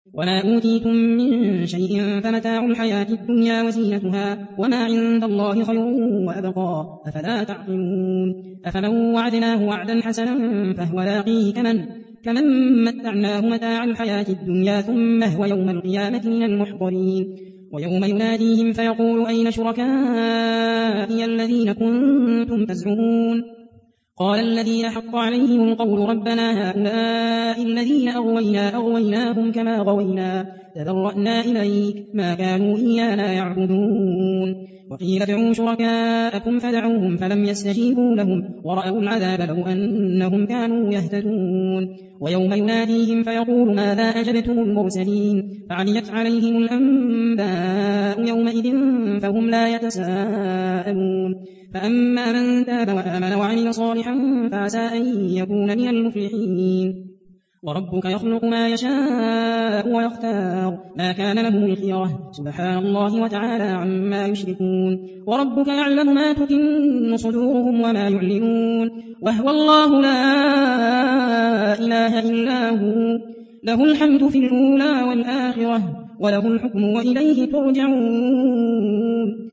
وما أوتيتم من شيء فمتاع الحياة الدنيا وزينتها وما عند الله خير وأبقى أفلا تعقلون أفمن وعدناه وعدا حسنا فهو لاقيه كمن متعناه متاع الحياة الدنيا ثم هو يوم القيامة من المحضرين ويوم يناديهم فيقول أين شركائي الذين كنتم تزعمون قال الذين حق عليهم القول ربنا هؤلاء الذين أغويناهم كما غوينا تبرأنا إليك ما كانوا إيانا يعبدون وقيل ادعوا شركاءكم فدعوهم فلم يستجيبوا لهم ورأوا العذاب لو أنهم كانوا يهتدون ويوم يناديهم فيقول ماذا أجبتم المرسلين فعميت عليهم الأنباء يومئذ فهم لا يتساءلون فأما من تاب وآمن وعمل صالحا فعسى أن يكون من المفلحين وربك يخلق ما يشاء ويختار ما كان له الخيرة سبحان الله وتعالى عما يشركون وربك يعلم ما تكن صدورهم وما يعلنون وهو الله لا إله إلا هو له الحمد في الأولى والآخرة وله الحكم وإليه ترجعون